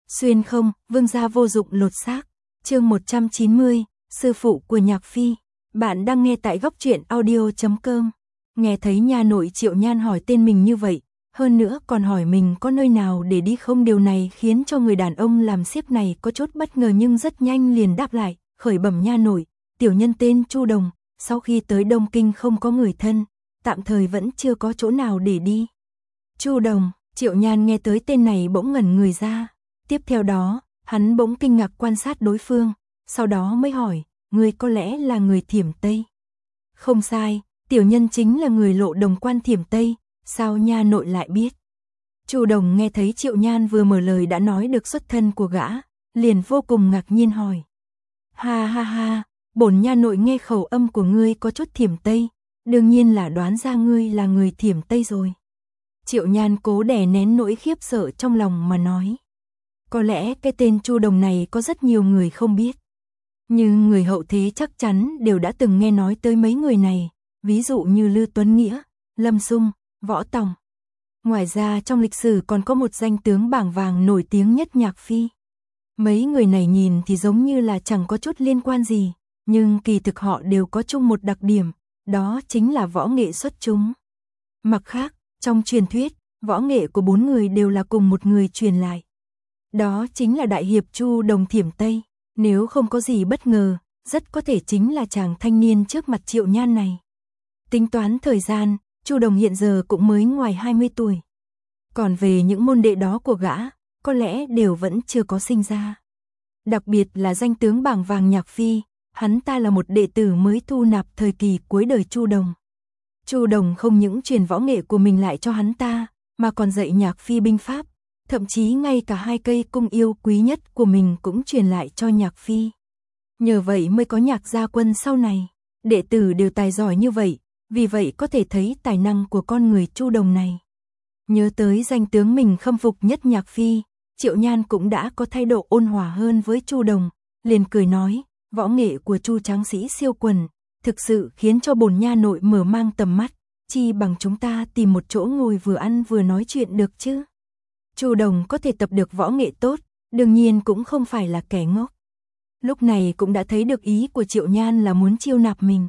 Xuyên không, vương gia vô dụng lột xác. Chương 190, sư phụ của Nhạc Phi. Bạn đang nghe tại góc truyện audio.com. Nghe thấy nhà nội Triệu Nhan hỏi tên mình như vậy, hơn nữa còn hỏi mình có nơi nào để đi không, điều này khiến cho người đàn ông làm xiếc này có chút bất ngờ nhưng rất nhanh liền đáp lại, khởi bẩm nha nội, tiểu nhân tên Chu Đồng, sau khi tới Đông Kinh không có người thân, tạm thời vẫn chưa có chỗ nào để đi. Chu Đồng, Triệu Nhan nghe tới tên này bỗng ngẩn người ra, tiếp theo đó, hắn bỗng kinh ngạc quan sát đối phương, sau đó mới hỏi, ngươi có lẽ là người Thiểm Tây? Không sai, tiểu nhân chính là người Lộ Đồng quan Thiểm Tây, sao nha nội lại biết? Chu Đồng nghe thấy Triệu Nhan vừa mở lời đã nói được xuất thân của gã, liền vô cùng ngạc nhiên hỏi. Ha ha ha, bổn nha nội nghe khẩu âm của ngươi có chút Thiểm Tây, đương nhiên là đoán ra ngươi là người Thiểm Tây rồi. Triệu Nhan cố đè nén nỗi khiếp sợ trong lòng mà nói. Có lẽ cái tên Chu Đồng này có rất nhiều người không biết. Nhưng người hậu thế chắc chắn đều đã từng nghe nói tới mấy người này, ví dụ như Lư Tuấn Nghĩa, Lâm Sung, Võ Tòng. Ngoài ra trong lịch sử còn có một danh tướng bảng vàng nổi tiếng nhất Nhạc Phi. Mấy người này nhìn thì giống như là chẳng có chút liên quan gì, nhưng kỳ thực họ đều có chung một đặc điểm, đó chính là võ nghệ xuất chúng. Mặt khác, trong truyền thuyết, võ nghệ của bốn người đều là cùng một người truyền lại. Đó chính là đại hiệp Chu Đồng Thiểm Tây, nếu không có gì bất ngờ, rất có thể chính là chàng thanh niên trước mặt Triệu Nhan này. Tính toán thời gian, Chu Đồng hiện giờ cũng mới ngoài 20 tuổi. Còn về những môn đệ đó của gã, có lẽ đều vẫn chưa có sinh ra. Đặc biệt là danh tướng bảng vàng Nhạc Phi, hắn ta là một đệ tử mới thu nạp thời kỳ cuối đời Chu Đồng. Chu Đồng không những truyền võ nghệ của mình lại cho hắn ta, mà còn dạy Nhạc Phi binh pháp, thậm chí ngay cả hai cây cung yêu quý nhất của mình cũng truyền lại cho Nhạc Phi. Nhờ vậy mới có Nhạc gia quân sau này, đệ tử đều tài giỏi như vậy, vì vậy có thể thấy tài năng của con người Chu Đồng này. Nhớ tới danh tướng mình khâm phục nhất Nhạc Phi, Triệu Nhan cũng đã có thái độ ôn hòa hơn với Chu Đồng, liền cười nói, võ nghệ của Chu tráng sĩ siêu quần, thực sự khiến cho bổn nha nội mở mang tầm mắt, chi bằng chúng ta tìm một chỗ ngồi vừa ăn vừa nói chuyện được chứ. Chu Đồng có thể tập được võ nghệ tốt, đương nhiên cũng không phải là kẻ ngốc. Lúc này cũng đã thấy được ý của Triệu Nhan là muốn chiêu nạp mình.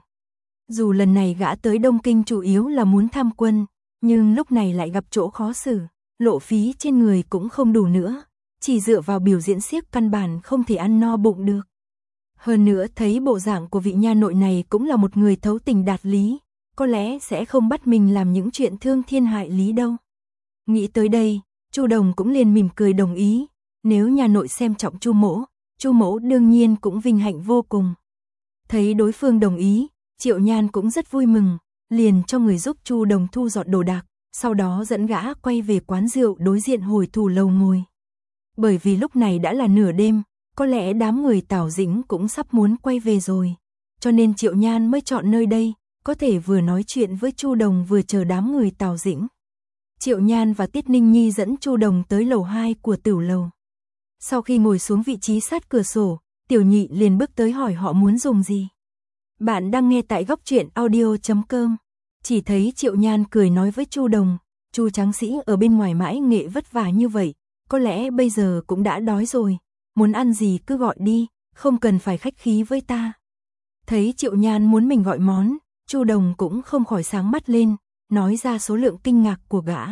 Dù lần này gã tới Đông Kinh chủ yếu là muốn tham quân, nhưng lúc này lại gặp chỗ khó xử, lộ phí trên người cũng không đủ nữa, chỉ dựa vào biểu diễn xiếc căn bản không thể ăn no bụng được. Hơn nữa thấy bộ dạng của vị nha nội này cũng là một người thấu tình đạt lý, có lẽ sẽ không bắt mình làm những chuyện thương thiên hại lý đâu. Nghĩ tới đây, Chu Đồng cũng liền mỉm cười đồng ý, nếu nhà nội xem trọng Chu mỗ đương nhiên cũng vinh hạnh vô cùng. Thấy đối phương đồng ý, Triệu Nhan cũng rất vui mừng, liền cho người giúp Chu Đồng thu dọn đồ đạc, sau đó dẫn gã quay về quán rượu đối diện Hồi Thủ lầu ngồi. Bởi vì lúc này đã là nửa đêm, có lẽ đám người Tào Dĩnh cũng sắp muốn quay về rồi, cho nên Triệu Nhan mới chọn nơi đây, có thể vừa nói chuyện với Chu Đồng vừa chờ đám người Tào Dĩnh. Triệu Nhan và Tiết Ninh Nhi dẫn Chu Đồng tới lầu 2 của Tửu lầu. Sau khi ngồi xuống vị trí sát cửa sổ, Tiểu Nhị liền bước tới hỏi họ muốn dùng gì. Bạn đang nghe tại góc truyện audio.com. Chỉ thấy Triệu Nhan cười nói với Chu Đồng, Chu tráng sĩ ở bên ngoài mãi nghệ vất vả như vậy, có lẽ bây giờ cũng đã đói rồi, muốn ăn gì cứ gọi đi, không cần phải khách khí với ta. Thấy Triệu Nhan muốn mình gọi món, Chu Đồng cũng không khỏi sáng mắt lên, nói ra số lượng kinh ngạc của gã.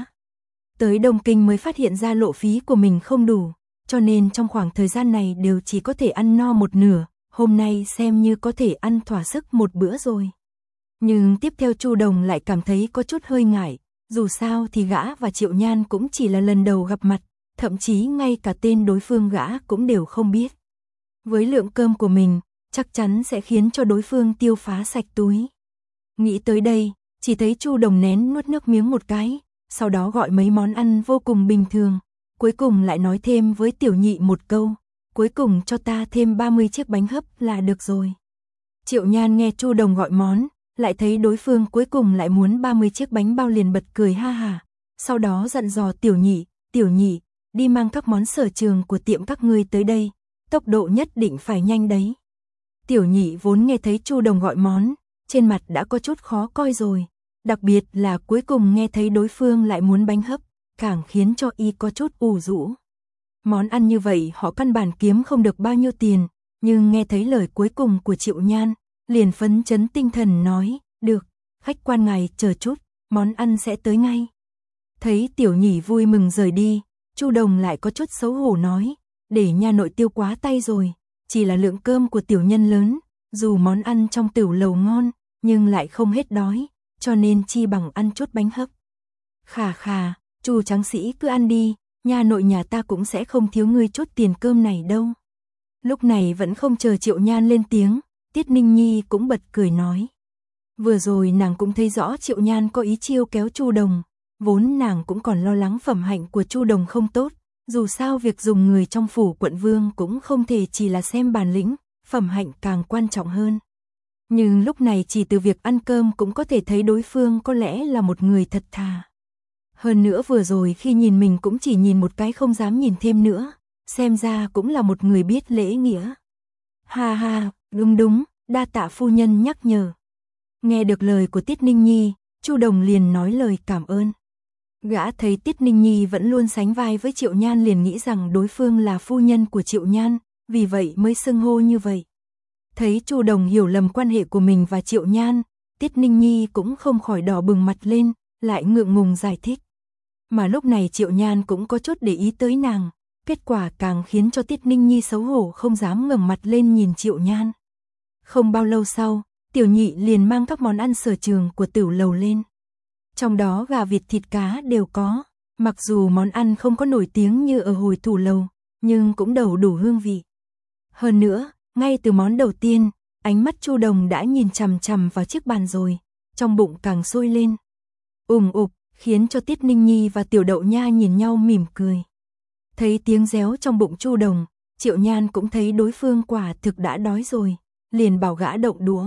Tới Đông Kinh mới phát hiện ra lộ phí của mình không đủ, cho nên trong khoảng thời gian này đều chỉ có thể ăn no một nửa, hôm nay xem như có thể ăn thỏa sức một bữa rồi. Nhưng tiếp theo Chu Đồng lại cảm thấy có chút hơi ngại, dù sao thì gã và Triệu Nhan cũng chỉ là lần đầu gặp mặt, thậm chí ngay cả tên đối phương gã cũng đều không biết. Với lượng cơm của mình, chắc chắn sẽ khiến cho đối phương tiêu phá sạch túi. Nghĩ tới đây, chỉ thấy Chu Đồng nén nuốt nước miếng một cái, sau đó gọi mấy món ăn vô cùng bình thường, cuối cùng lại nói thêm với Tiểu Nhị một câu, cuối cùng cho ta thêm 30 chiếc bánh hấp là được rồi. Triệu Nhan nghe Chu Đồng gọi món, lại thấy đối phương cuối cùng lại muốn 30 chiếc bánh bao liền bật cười ha hả, sau đó dặn dò Tiểu Nhị, đi mang các món sở trường của tiệm các ngươi tới đây, tốc độ nhất định phải nhanh đấy. Tiểu Nhị vốn nghe thấy Chu Đồng gọi món, trên mặt đã có chút khó coi rồi, đặc biệt là cuối cùng nghe thấy đối phương lại muốn bánh hấp, càng khiến cho y có chút ủ rũ. Món ăn như vậy họ căn bản kiếm không được bao nhiêu tiền, nhưng nghe thấy lời cuối cùng của Triệu Nhan, liền phấn chấn tinh thần nói, được, khách quan ngài chờ chút, món ăn sẽ tới ngay. Thấy Tiểu Nhị vui mừng rời đi, Chu Đồng lại có chút xấu hổ nói, để nha nội tiêu quá tay rồi, chỉ là lượng cơm của tiểu nhân lớn, dù món ăn trong tiểu lầu ngon, nhưng lại không hết đói, cho nên chi bằng ăn chút bánh hấp. Khà khà, Chu tráng sĩ cứ ăn đi, nha nội nhà ta cũng sẽ không thiếu ngươi chút tiền cơm này đâu. Lúc này vẫn không chờ Triệu Nhan lên tiếng, Tiết Ninh Nhi cũng bật cười nói. Vừa rồi nàng cũng thấy rõ Triệu Nhan có ý chiêu kéo Chu Đồng, vốn nàng cũng còn lo lắng phẩm hạnh của Chu Đồng không tốt, dù sao việc dùng người trong phủ quận vương cũng không thể chỉ là xem bản lĩnh, phẩm hạnh càng quan trọng hơn. Nhưng lúc này chỉ từ việc ăn cơm cũng có thể thấy đối phương có lẽ là một người thật thà. Hơn nữa vừa rồi khi nhìn mình cũng chỉ nhìn một cái không dám nhìn thêm nữa, xem ra cũng là một người biết lễ nghĩa. Ha ha, đúng, đa tạ phu nhân nhắc nhở. Nghe được lời của Tiết Ninh Nhi, Chu Đồng liền nói lời cảm ơn. Gã thấy Tiết Ninh Nhi vẫn luôn sánh vai với Triệu Nhan liền nghĩ rằng đối phương là phu nhân của Triệu Nhan, vì vậy mới xưng hô như vậy. Thấy Chu Đồng hiểu lầm quan hệ của mình và Triệu Nhan, Tiết Ninh Nhi cũng không khỏi đỏ bừng mặt lên, lại ngượng ngùng giải thích. Mà lúc này Triệu Nhan cũng có chút để ý tới nàng, kết quả càng khiến cho Tiết Ninh Nhi xấu hổ không dám ngẩng mặt lên nhìn Triệu Nhan. Không bao lâu sau, Tiểu Nhị liền mang các món ăn sở trường của tiểu lầu lên. Trong đó gà vịt thịt cá đều có, mặc dù món ăn không có nổi tiếng như ở Hồi Thủ lầu, nhưng cũng đầu đủ hương vị. Hơn nữa, ngay từ món đầu tiên, ánh mắt Chu Đồng đã nhìn chằm chằm vào chiếc bàn rồi, trong bụng càng sôi lên. Ục, khiến cho Tiết Ninh Nhi và Tiểu Đậu Nha nhìn nhau mỉm cười. Thấy tiếng réo trong bụng Chu Đồng, Triệu Nhan cũng thấy đối phương quả thực đã đói rồi, liền bảo gã động đũa.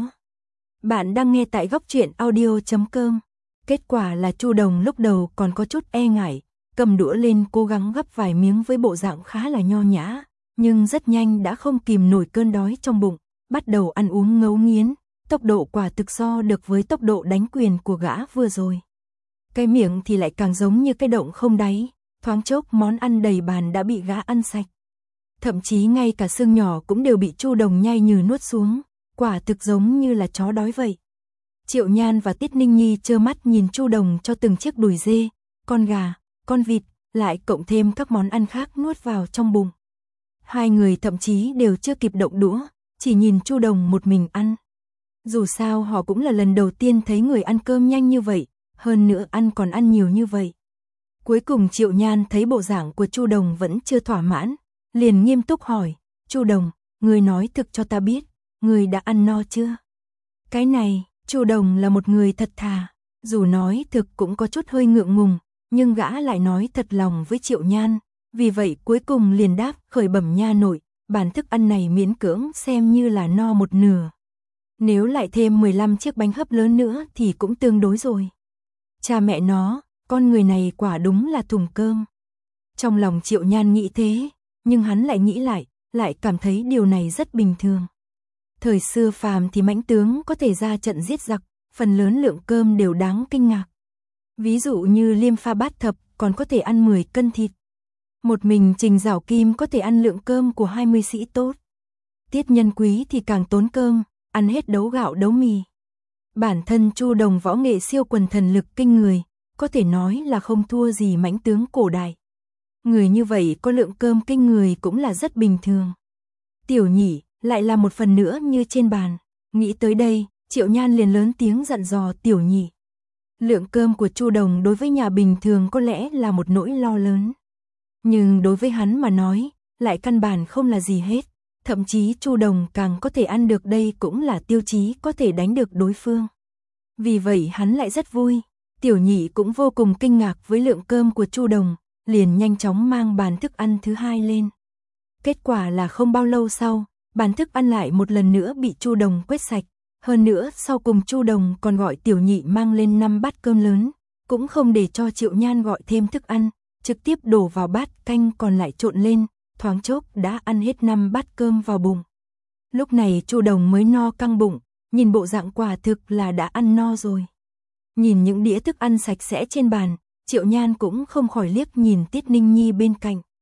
Bạn đang nghe tại góc truyện audio.com. Kết quả là Chu Đồng lúc đầu còn có chút e ngại, cầm đũa lên cố gắng gắp vài miếng với bộ dạng khá là nho nhã, nhưng rất nhanh đã không kìm nổi cơn đói trong bụng, bắt đầu ăn uống ngấu nghiến, tốc độ quả thực so được với tốc độ đánh quyền của gã vừa rồi. Cái miệng thì lại càng giống như cái động không đáy, thoáng chốc món ăn đầy bàn đã bị gã ăn sạch. Thậm chí ngay cả xương nhỏ cũng đều bị Chu Đồng nhai nhừ nuốt xuống, quả thực giống như là chó đói vậy. Triệu Nhan và Tiết Ninh Nhi trơ mắt nhìn Chu Đồng cho từng chiếc đùi dê, con gà, con vịt, lại cộng thêm các món ăn khác nuốt vào trong bụng. Hai người thậm chí đều chưa kịp động đũa, chỉ nhìn Chu Đồng một mình ăn. Dù sao họ cũng là lần đầu tiên thấy người ăn cơm nhanh như vậy, hơn nữa ăn còn ăn nhiều như vậy. Cuối cùng Triệu Nhan thấy bộ dạng của Chu Đồng vẫn chưa thỏa mãn, liền nghiêm túc hỏi, Chu Đồng, ngươi nói thực cho ta biết, ngươi đã ăn no chưa? Cái này, Chu Đồng là một người thật thà, dù nói thực cũng có chút hơi ngượng ngùng, nhưng gã lại nói thật lòng với Triệu Nhan, vì vậy cuối cùng liền đáp, khởi bẩm nha nội, bản thức ăn này miễn cưỡng xem như là no một nửa. Nếu lại thêm 15 chiếc bánh hấp lớn nữa thì cũng tương đối rồi. Cha mẹ nó, con người này quả đúng là thùng cơm. Trong lòng Triệu Nhan nghĩ thế, nhưng hắn lại nghĩ lại cảm thấy điều này rất bình thường. Thời xưa phàm thì mãnh tướng có thể ra trận giết giặc, phần lớn lượng cơm đều đáng kinh ngạc. Ví dụ như Liêm Pha Bát Thập còn có thể ăn 10 cân thịt. Một mình Trình Giảo Kim có thể ăn lượng cơm của 20 sĩ tốt. Tiết Nhân Quý thì càng tốn cơm, ăn hết đấu gạo đấu mì. Bản thân Chu Đồng võ nghệ siêu quần thần lực kinh người, có thể nói là không thua gì mãnh tướng cổ đại. Người như vậy có lượng cơm kinh người cũng là rất bình thường. Tiểu Nhị lại là một phần nữa như trên bàn. Nghĩ tới đây, Triệu Nhan liền lớn tiếng dặn dò Tiểu Nhị. Lượng cơm của Chu Đồng đối với nhà bình thường có lẽ là một nỗi lo lớn. Nhưng đối với hắn mà nói, lại căn bản không là gì hết. Thậm chí Chu Đồng càng có thể ăn được đây cũng là tiêu chí có thể đánh được đối phương. Vì vậy hắn lại rất vui. Tiểu Nhị cũng vô cùng kinh ngạc với lượng cơm của Chu Đồng, liền nhanh chóng mang bàn thức ăn thứ hai lên. Kết quả là không bao lâu sau, bàn thức ăn lại một lần nữa bị Chu Đồng quét sạch. Hơn nữa sau cùng Chu Đồng còn gọi Tiểu Nhị mang lên 5 bát cơm lớn, cũng không để cho Triệu Nhan gọi thêm thức ăn, trực tiếp đổ vào bát canh còn lại trộn lên, thoáng chốc đã ăn hết 5 bát cơm vào bụng. Lúc này Chu Đồng mới no căng bụng, nhìn bộ dạng quả thực là đã ăn no rồi. Nhìn những đĩa thức ăn sạch sẽ trên bàn, Triệu Nhan cũng không khỏi liếc nhìn Tiết Ninh Nhi bên cạnh.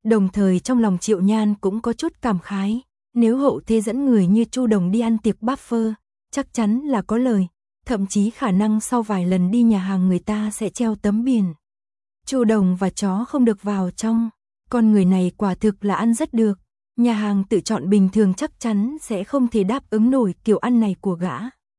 Đồng thời trong lòng Triệu Nhan cũng có chút cảm khái, nếu hậu thế dẫn người như Chu Đồng đi ăn tiệc buffer, chắc chắn là có lời, thậm chí khả năng sau vài lần đi nhà hàng người ta sẽ treo tấm biển. Chu Đồng và chó không được vào trong, con người này quả thực là ăn rất được, nhà hàng tự chọn bình thường chắc chắn sẽ không thể đáp ứng nổi kiểu ăn này của gã.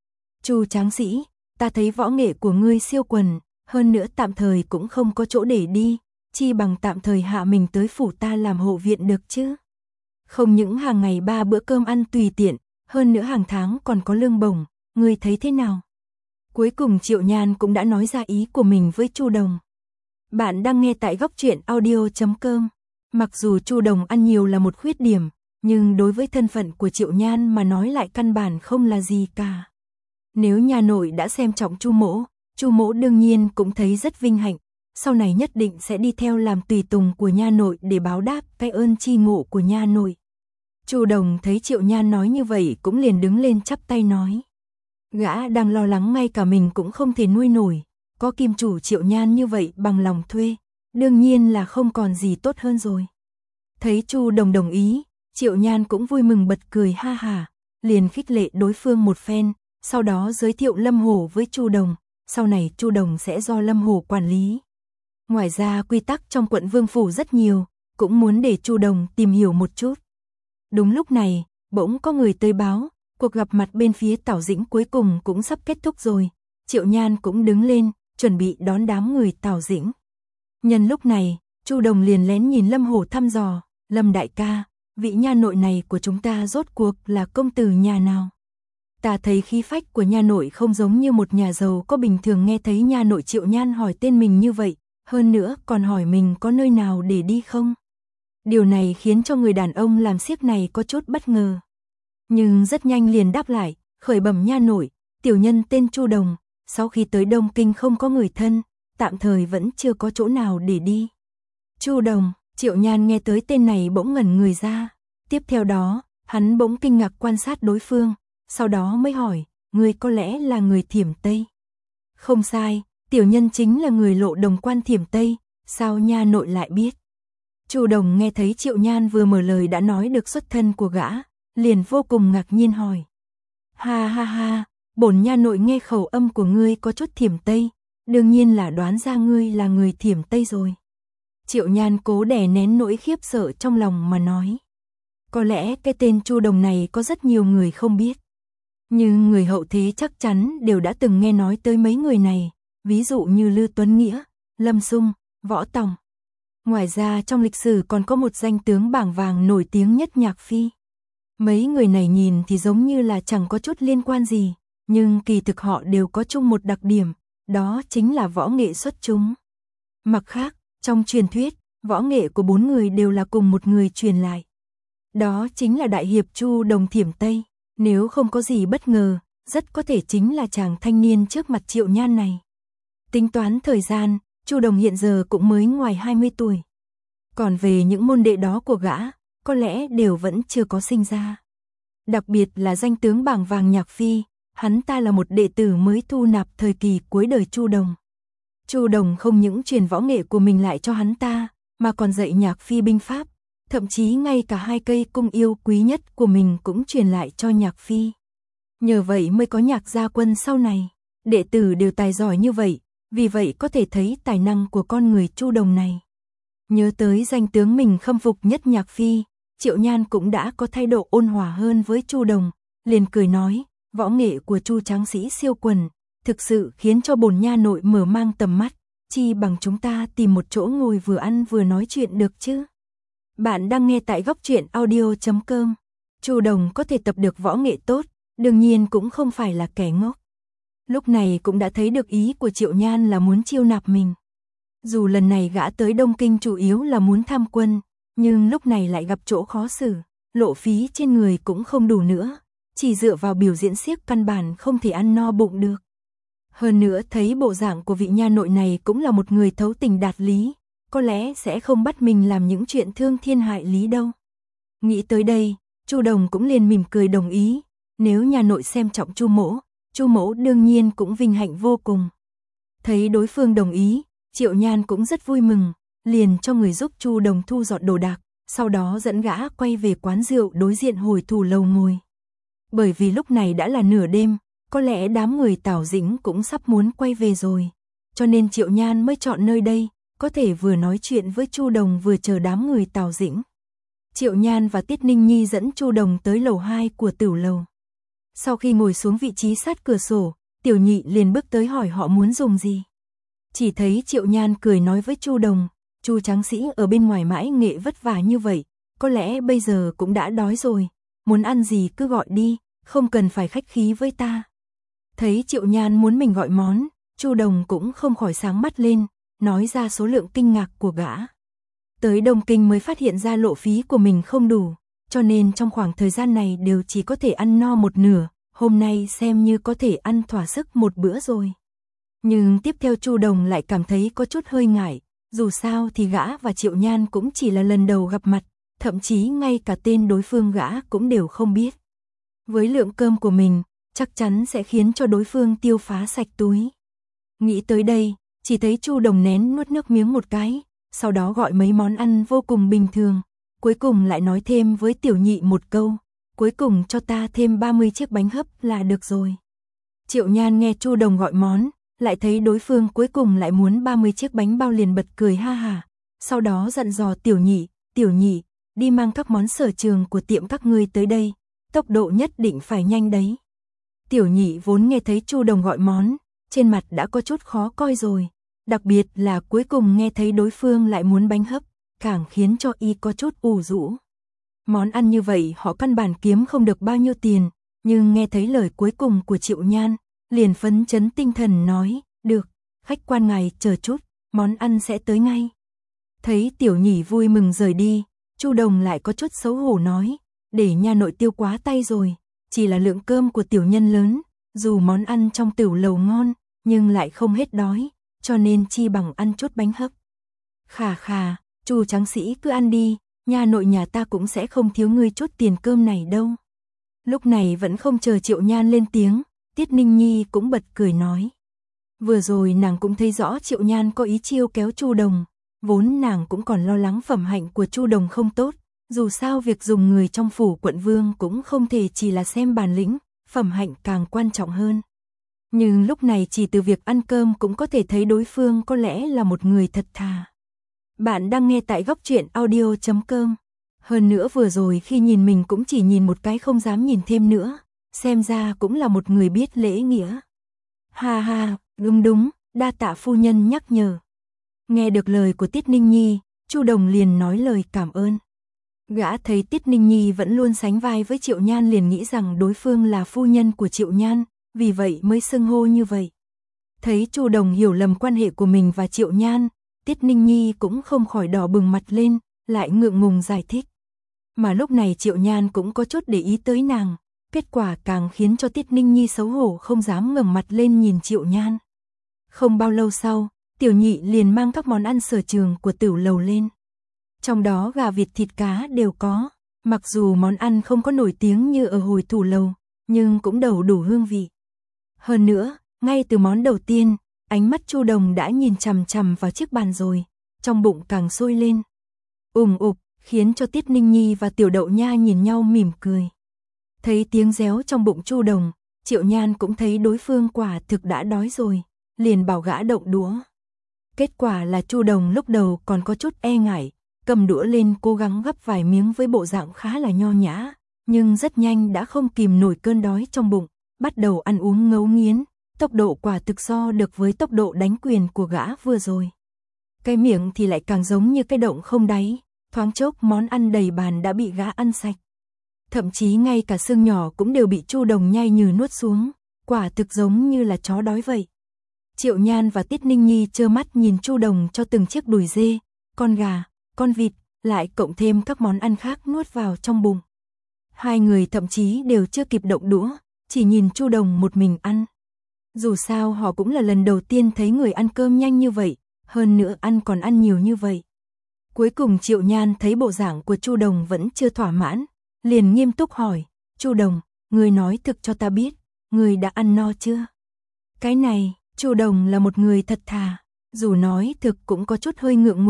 Chu tráng sĩ, ta thấy võ nghệ của ngươi siêu quần, hơn nữa tạm thời cũng không có chỗ để đi, chi bằng tạm thời hạ mình tới phủ ta làm hộ viện được chứ. Không những hàng ngày 3 bữa cơm ăn tùy tiện, hơn nữa hàng tháng còn có lương bổng, ngươi thấy thế nào? Cuối cùng Triệu Nhan cũng đã nói ra ý của mình với Chu Đồng. Bạn đang nghe tại góc truyện audio.com. Mặc dù Chu Đồng ăn nhiều là một khuyết điểm, nhưng đối với thân phận của Triệu Nhan mà nói lại căn bản không là gì cả. Nếu nhà nội đã xem trọng Chu mỗ đương nhiên cũng thấy rất vinh hạnh, sau này nhất định sẽ đi theo làm tùy tùng của nha nội để báo đáp cái ơn chi ngộ của nha nội. Chu Đồng thấy Triệu Nhan nói như vậy cũng liền đứng lên chắp tay nói. Gã đang lo lắng ngay cả mình cũng không thể nuôi nổi, có kim chủ Triệu Nhan như vậy bằng lòng thuê, đương nhiên là không còn gì tốt hơn rồi. Thấy Chu Đồng đồng ý, Triệu Nhan cũng vui mừng bật cười ha hả, liền khích lệ đối phương một phen, sau đó giới thiệu Lâm Hổ với Chu Đồng, sau này Chu Đồng sẽ do Lâm Hổ quản lý. Ngoài ra quy tắc trong quận Vương Phủ rất nhiều, cũng muốn để Chu Đồng tìm hiểu một chút. Đúng lúc này, bỗng có người tới báo, cuộc gặp mặt bên phía Tảo Dĩnh cuối cùng cũng sắp kết thúc rồi. Triệu Nhan cũng đứng lên, chuẩn bị đón đám người Tảo Dĩnh. Nhân lúc này, Chu Đồng liền lén nhìn Lâm Hổ thăm dò, Lâm đại ca, vị nha nội này của chúng ta rốt cuộc là công tử nhà nào? Ta thấy khí phách của nha nội không giống như một nhà giàu có bình thường. Nghe thấy nha nội Triệu Nhan hỏi tên mình như vậy, hơn nữa còn hỏi mình có nơi nào để đi không. Điều này khiến cho người đàn ông làm xiếc này có chút bất ngờ. Nhưng rất nhanh liền đáp lại, khởi bẩm nha nội, tiểu nhân tên Chu Đồng, sau khi tới Đông Kinh không có người thân, tạm thời vẫn chưa có chỗ nào để đi. Chu Đồng, Triệu Nhan nghe tới tên này bỗng ngẩn người ra, tiếp theo đó, hắn bỗng kinh ngạc quan sát đối phương, sau đó mới hỏi, ngươi có lẽ là người Thiểm Tây? Không sai, tiểu nhân chính là người Lộ Đồng quan Thiểm Tây, sao nha nội lại biết? Chu Đồng nghe thấy Triệu Nhan vừa mở lời đã nói được xuất thân của gã, liền vô cùng ngạc nhiên hỏi. Ha ha ha, bổn nha nội nghe khẩu âm của ngươi có chút Thiểm Tây, đương nhiên là đoán ra ngươi là người Thiểm Tây rồi. Triệu Nhan cố đè nén nỗi khiếp sợ trong lòng mà nói. Có lẽ cái tên Chu Đồng này có rất nhiều người không biết. Nhưng người hậu thế chắc chắn đều đã từng nghe nói tới mấy người này, ví dụ như Lư Tuấn Nghĩa, Lâm Sung, Võ Tòng. Ngoài ra trong lịch sử còn có một danh tướng bảng vàng nổi tiếng nhất Nhạc Phi. Mấy người này nhìn thì giống như là chẳng có chút liên quan gì, nhưng kỳ thực họ đều có chung một đặc điểm, đó chính là võ nghệ xuất chúng. Mặt khác, trong truyền thuyết, võ nghệ của 4 người đều là cùng một người truyền lại. Đó chính là đại hiệp Chu Đồng Thiểm Tây. Nếu không có gì bất ngờ, rất có thể chính là chàng thanh niên trước mặt Triệu Nhan này. Tính toán thời gian, Chu Đồng hiện giờ cũng mới ngoài 20 tuổi. Còn về những môn đệ đó của gã, có lẽ đều vẫn chưa có sinh ra. Đặc biệt là danh tướng bảng vàng Nhạc Phi, hắn ta là một đệ tử mới thu nạp thời kỳ cuối đời Chu Đồng. Chu Đồng không những truyền võ nghệ của mình lại cho hắn ta, mà còn dạy Nhạc Phi binh pháp, thậm chí ngay cả 2 cây cung yêu quý nhất của mình cũng truyền lại cho Nhạc Phi. Nhờ vậy mới có Nhạc gia quân sau này, đệ tử đều tài giỏi như vậy, vì vậy có thể thấy tài năng của con người Chu Đồng này. Nhớ tới danh tướng mình khâm phục nhất Nhạc Phi, Triệu Nhan cũng đã có thái độ ôn hòa hơn với Chu Đồng, liền cười nói, võ nghệ của Chu tráng sĩ siêu quần, thực sự khiến cho bổn nha nội mở mang tầm mắt, chi bằng chúng ta tìm một chỗ ngồi vừa ăn vừa nói chuyện được chứ. Bạn đang nghe tại góc truyện audio.com. Chu Đồng có thể tập được võ nghệ tốt, đương nhiên cũng không phải là kẻ ngốc. Lúc này cũng đã thấy được ý của Triệu Nhan là muốn chiêu nạp mình. Dù lần này gã tới Đông Kinh chủ yếu là muốn tham quân, nhưng lúc này lại gặp chỗ khó xử, lộ phí trên người cũng không đủ nữa, chỉ dựa vào biểu diễn xiếc căn bản không thể ăn no bụng được. Hơn nữa thấy bộ dạng của vị nha nội này cũng là một người thấu tình đạt lý, có lẽ sẽ không bắt mình làm những chuyện thương thiên hại lý đâu. Nghĩ tới đây, Chu Đồng cũng liền mỉm cười đồng ý, nếu nhà nội xem trọng Chu mỗ đương nhiên cũng vinh hạnh vô cùng. Thấy đối phương đồng ý, Triệu Nhan cũng rất vui mừng, liền cho người giúp Chu Đồng thu dọn đồ đạc, sau đó dẫn gã quay về quán rượu đối diện Hồi Thủ Lầu ngồi. Bởi vì lúc này đã là nửa đêm, có lẽ đám người Tào Dĩnh cũng sắp muốn quay về rồi, cho nên Triệu Nhan mới chọn nơi đây, có thể vừa nói chuyện với Chu Đồng vừa chờ đám người Tào Dĩnh. Triệu Nhan và Tiết Ninh Nhi dẫn Chu Đồng tới lầu 2 của Tửu Lầu. Sau khi ngồi xuống vị trí sát cửa sổ, Tiểu Nhị liền bước tới hỏi họ muốn dùng gì. Chỉ thấy Triệu Nhan cười nói với Chu Đồng, Chu tráng sĩ ở bên ngoài mãi nghệ vất vả như vậy, có lẽ bây giờ cũng đã đói rồi, muốn ăn gì cứ gọi đi, không cần phải khách khí với ta. Thấy Triệu Nhan muốn mình gọi món, Chu Đồng cũng không khỏi sáng mắt lên, nói ra số lượng kinh ngạc của gã. Tới Đông Kinh mới phát hiện ra lộ phí của mình không đủ, cho nên trong khoảng thời gian này đều chỉ có thể ăn no một nửa, hôm nay xem như có thể ăn thỏa sức một bữa rồi. Nhưng tiếp theo Chu Đồng lại cảm thấy có chút hơi ngại, dù sao thì gã và Triệu Nhan cũng chỉ là lần đầu gặp mặt, thậm chí ngay cả tên đối phương gã cũng đều không biết. Với lượng cơm của mình, chắc chắn sẽ khiến cho đối phương tiêu phá sạch túi. Nghĩ tới đây, chỉ thấy Chu Đồng nén nuốt nước miếng một cái, sau đó gọi mấy món ăn vô cùng bình thường, cuối cùng lại nói thêm với Tiểu Nhị một câu, cuối cùng cho ta thêm 30 chiếc bánh hấp là được rồi. Triệu Nhan nghe Chu Đồng gọi món, lại thấy đối phương cuối cùng lại muốn 30 chiếc bánh bao liền bật cười ha hả, sau đó dặn dò Tiểu Nhị, đi mang các món sở trường của tiệm các ngươi tới đây, tốc độ nhất định phải nhanh đấy. Tiểu Nhị vốn nghe thấy Chu Đồng gọi món, trên mặt đã có chút khó coi rồi, đặc biệt là cuối cùng nghe thấy đối phương lại muốn bánh hấp, càng khiến cho y có chút ủ rũ. Món ăn như vậy họ căn bản kiếm không được bao nhiêu tiền, nhưng nghe thấy lời cuối cùng của Triệu Nhan, liền phấn chấn tinh thần nói, được, khách quan ngài chờ chút, món ăn sẽ tới ngay. Thấy Tiểu Nhị vui mừng rời đi, Chu Đồng lại có chút xấu hổ nói, để nha nội tiêu quá tay rồi, chỉ là lượng cơm của tiểu nhân lớn, dù món ăn trong Tửu Lầu ngon, nhưng lại không hết đói, cho nên chi bằng ăn chút bánh hấp. Khà, Chu tráng sĩ cứ ăn đi, nha nội nhà ta cũng sẽ không thiếu ngươi chút tiền cơm này đâu. Lúc này vẫn không chờ Triệu Nhan lên tiếng, Tiết Ninh Nhi cũng bật cười nói. Vừa rồi nàng cũng thấy rõ Triệu Nhan có ý chiêu kéo Chu Đồng, vốn nàng cũng còn lo lắng phẩm hạnh của Chu Đồng không tốt, dù sao việc dùng người trong phủ quận vương cũng không thể chỉ là xem bản lĩnh, phẩm hạnh càng quan trọng hơn. Nhưng lúc này chỉ từ việc ăn cơm cũng có thể thấy đối phương có lẽ là một người thật thà. Bạn đang nghe tại Góc Truyện Audio.com. Hơn nữa vừa rồi khi nhìn mình cũng chỉ nhìn một cái không dám nhìn thêm nữa, xem ra cũng là một người biết lễ nghĩa. Ha, đúng, đa tạ phu nhân nhắc nhở. Nghe được lời của Tiết Ninh Nhi, Chu Đồng liền nói lời cảm ơn. Gã thấy Tiết Ninh Nhi vẫn luôn sánh vai với Triệu Nhan liền nghĩ rằng đối phương là phu nhân của Triệu Nhan, vì vậy mới xưng hô như vậy. Thấy Chu Đồng hiểu lầm quan hệ của mình và Triệu Nhan, Tiết Ninh Nhi cũng không khỏi đỏ bừng mặt lên, lại ngượng ngùng giải thích. Mà lúc này Triệu Nhan cũng có chút để ý tới nàng, kết quả càng khiến cho Tiết Ninh Nhi xấu hổ không dám ngẩng mặt lên nhìn Triệu Nhan. Không bao lâu sau, Tiểu Nhị liền mang các món ăn sở trường của Tửu Lầu lên. Trong đó gà vịt thịt cá đều có, mặc dù món ăn không có nổi tiếng như ở Hồi Thủ Lầu, nhưng cũng đầu đủ hương vị. Hơn nữa, ngay từ món đầu tiên, ánh mắt Chu Đồng đã nhìn chằm chằm vào chiếc bàn rồi, trong bụng càng sôi lên. Ục, khiến cho Tiết Ninh Nhi và Tiểu Đậu Nha nhìn nhau mỉm cười. Thấy tiếng réo trong bụng Chu Đồng, Triệu Nhan cũng thấy đối phương quả thực đã đói rồi, liền bảo gã động đũa. Kết quả là Chu Đồng lúc đầu còn có chút e ngại, cầm đũa lên cố gắng gắp vài miếng với bộ dạng khá là nho nhã, nhưng rất nhanh đã không kìm nổi cơn đói trong bụng, bắt đầu ăn uống ngấu nghiến, tốc độ quả thực so được với tốc độ đánh quyền của gã vừa rồi. Cái miệng thì lại càng giống như cái động không đáy, thoáng chốc món ăn đầy bàn đã bị gã ăn sạch. Thậm chí ngay cả xương nhỏ cũng đều bị Chu Đồng nhai nhừ nuốt xuống, quả thực giống như là chó đói vậy. Triệu Nhan và Tiết Ninh Nhi trơ mắt nhìn Chu Đồng cho từng chiếc đùi dê, con gà, con vịt, lại cộng thêm các món ăn khác nuốt vào trong bụng. Hai người thậm chí đều chưa kịp động đũa, chỉ nhìn Chu Đồng một mình ăn. Dù sao họ cũng là lần đầu tiên thấy người ăn cơm nhanh như vậy, hơn nữa ăn còn ăn nhiều như vậy. Cuối cùng Triệu Nhan thấy bộ dạng của Chu Đồng vẫn chưa thỏa mãn, liền nghiêm túc hỏi, Chu Đồng, người nói thực cho ta biết, người đã ăn no chưa? Cái này, Chu Đồng là một người thật thà, dù nói thực cũng có chút hơi ngượng ngùng,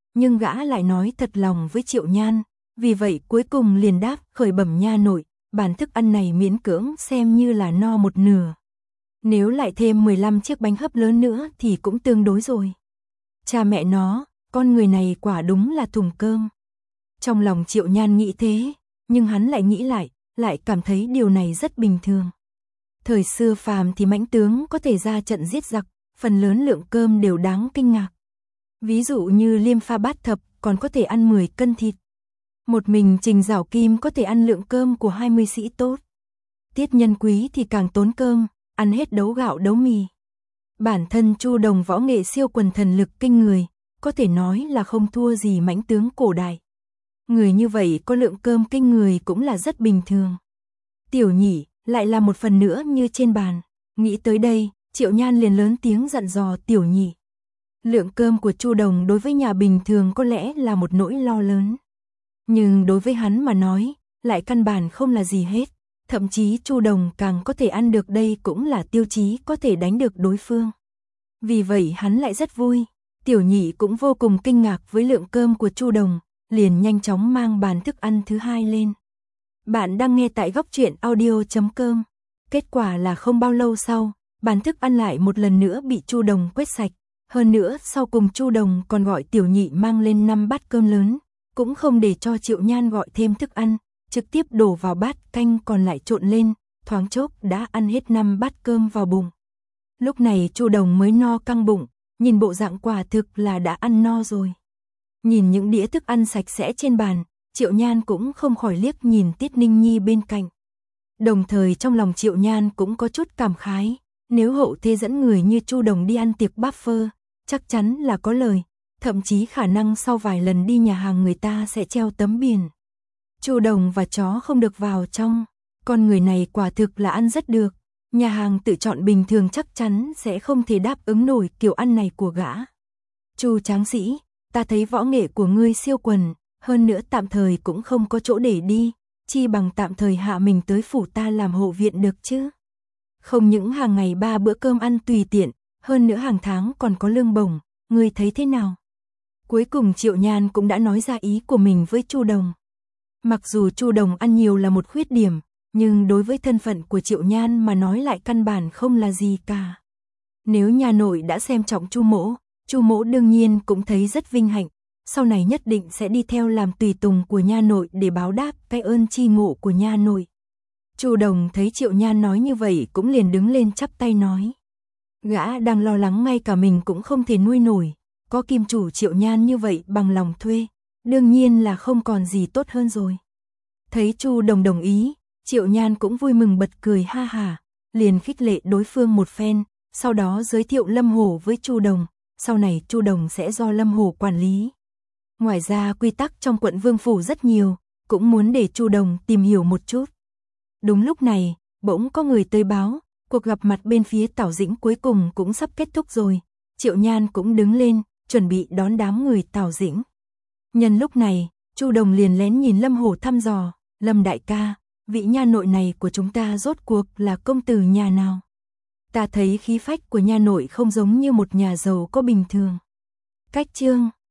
nhưng gã lại nói thật lòng với Triệu Nhan, vì vậy cuối cùng liền đáp khởi bẩm nha nội, bản thức ăn này miễn cưỡng xem như là no một nửa. Nếu lại thêm 15 chiếc bánh hấp lớn nữa thì cũng tương đối rồi. Cha mẹ nó, con người này quả đúng là thùng cơm. Trong lòng Triệu Nhan nghĩ thế, nhưng hắn lại nghĩ lại cảm thấy điều này rất bình thường. Thời xưa phàm thì mãnh tướng có thể ra trận giết giặc, phần lớn lượng cơm đều đáng kinh ngạc. Ví dụ như Liêm Pha Bát Thập còn có thể ăn 10 cân thịt. Một mình Trình Giảo Kim có thể ăn lượng cơm của 20 sĩ tốt. Tiết Nhân Quý thì càng tốn cơm, ăn hết đấu gạo đấu mì. Bản thân Chu Đồng võ nghệ siêu quần thần lực kinh người, có thể nói là không thua gì mãnh tướng cổ đại. Người như vậy có lượng cơm kinh người cũng là rất bình thường. Tiểu Nhị lại là một phần nữa như trên bàn. Nghĩ tới đây, Triệu Nhan liền lớn tiếng dặn dò Tiểu Nhị. Lượng cơm của Chu Đồng đối với nhà bình thường có lẽ là một nỗi lo lớn. Nhưng đối với hắn mà nói, lại căn bản không là gì hết. Thậm chí Chu Đồng càng có thể ăn được đây cũng là tiêu chí có thể đánh được đối phương. Vì vậy hắn lại rất vui. Tiểu Nhị cũng vô cùng kinh ngạc với lượng cơm của Chu Đồng, liền nhanh chóng mang bàn thức ăn thứ hai lên. Bạn đang nghe tại goctruyện.audio.com. Kết quả là không bao lâu sau, bàn thức ăn lại một lần nữa bị Chu Đồng quét sạch. Hơn nữa sau cùng Chu Đồng còn gọi Tiểu Nhị mang lên 5 bát cơm lớn, cũng không để cho Triệu Nhan gọi thêm thức ăn, trực tiếp đổ vào bát canh còn lại trộn lên, thoáng chốc đã ăn hết 5 bát cơm vào bụng. Lúc này Chu Đồng mới no căng bụng, nhìn bộ dạng quả thực là đã ăn no rồi. Nhìn những đĩa thức ăn sạch sẽ trên bàn, Triệu Nhan cũng không khỏi liếc nhìn Tiết Ninh Nhi bên cạnh. Đồng thời trong lòng Triệu Nhan cũng có chút cảm khái, nếu hậu thế dẫn người như Chu Đồng đi ăn tiệc buffet, chắc chắn là có lời, thậm chí khả năng sau vài lần đi nhà hàng người ta sẽ treo tấm biển. Chu Đồng và chó không được vào trong, con người này quả thực là ăn rất được, nhà hàng tự chọn bình thường chắc chắn sẽ không thể đáp ứng nổi kiểu ăn này của gã. Chu Tráng Sĩ, ta thấy võ nghệ của ngươi siêu quần, hơn nữa tạm thời cũng không có chỗ để đi, chi bằng tạm thời hạ mình tới phủ ta làm hộ viện được chứ. Không những hàng ngày 3 bữa cơm ăn tùy tiện, hơn nữa hàng tháng còn có lương bổng, ngươi thấy thế nào? Cuối cùng Triệu Nhan cũng đã nói ra ý của mình với Chu Đồng. Mặc dù Chu Đồng ăn nhiều là một khuyết điểm, nhưng đối với thân phận của Triệu Nhan mà nói lại căn bản không là gì cả. Nếu nhà nội đã xem trọng Chu Mỗ đương nhiên cũng thấy rất vinh hạnh, sau này nhất định sẽ đi theo làm tùy tùng của nha nội để báo đáp cái ơn chi ngộ của nha nội. Chu Đồng thấy Triệu Nhan nói như vậy cũng liền đứng lên chắp tay nói. Gã đang lo lắng ngay cả mình cũng không thể nuôi nổi, có kim chủ Triệu Nhan như vậy bằng lòng thuê, đương nhiên là không còn gì tốt hơn rồi. Thấy Chu Đồng đồng ý, Triệu Nhan cũng vui mừng bật cười ha hả, liền khích lệ đối phương một phen, sau đó giới thiệu Lâm Hổ với Chu Đồng, sau này Chu Đồng sẽ do Lâm Hổ quản lý. Ngoài ra quy tắc trong quận Vương Phủ rất nhiều, cũng muốn để Chu Đồng tìm hiểu một chút. Đúng lúc này, bỗng có người tới báo, cuộc gặp mặt bên phía Tảo Dĩnh cuối cùng cũng sắp kết thúc rồi. Triệu Nhan cũng đứng lên, chuẩn bị đón đám người Tảo Dĩnh. Nhân lúc này, Chu Đồng liền lén nhìn Lâm Hổ thăm dò, Lâm đại ca, vị nha nội này của chúng ta rốt cuộc là công tử nhà nào? Ta thấy khí phách của nha nội không giống như một nhà giàu có bình thường. Cách chương